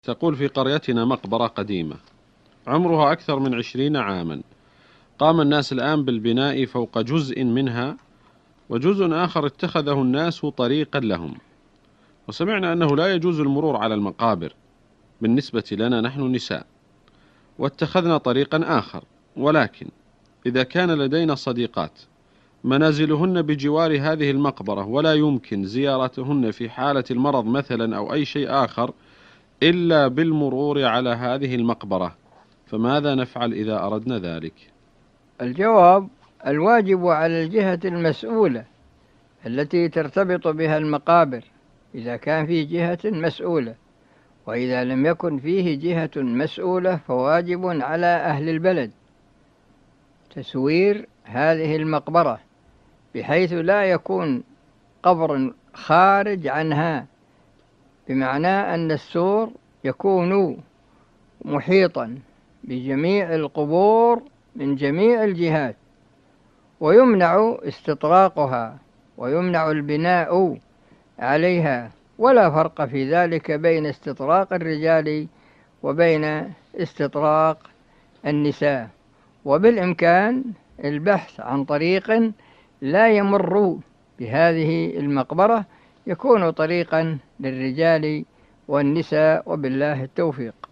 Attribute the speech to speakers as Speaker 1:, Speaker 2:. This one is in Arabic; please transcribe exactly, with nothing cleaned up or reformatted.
Speaker 1: تقول: في قريتنا مقبرة قديمة عمرها أكثر من عشرين عاما. قام الناس الآن بالبناء فوق جزء منها، وجزء آخر اتخذه الناس طريقا لهم، وسمعنا أنه لا يجوز المرور على المقابر بالنسبة لنا نحن نساء، واتخذنا طريقا آخر. ولكن إذا كان لدينا صديقات منازلهن بجوار هذه المقبرة ولا يمكن زيارتهن في حالة المرض مثلا أو أي شيء آخر إلا بالمرور على هذه المقبرة، فماذا نفعل إذا أردنا ذلك؟
Speaker 2: الجواب: الواجب على الجهة المسؤولة التي ترتبط بها المقابر إذا كان في جهة مسؤولة، وإذا لم يكن فيه جهة مسؤولة فواجب على أهل البلد تسوير هذه المقبرة بحيث لا يكون قبر خارج عنها، بمعنى أن السور يكون محيطا بجميع القبور من جميع الجهات، ويمنع استطراقها ويمنع البناء عليها، ولا فرق في ذلك بين استطراق الرجال وبين استطراق النساء. وبالإمكان البحث عن طريق لا يمر بهذه المقبرة يكون طريقا للرجال والنساء، وبالله التوفيق.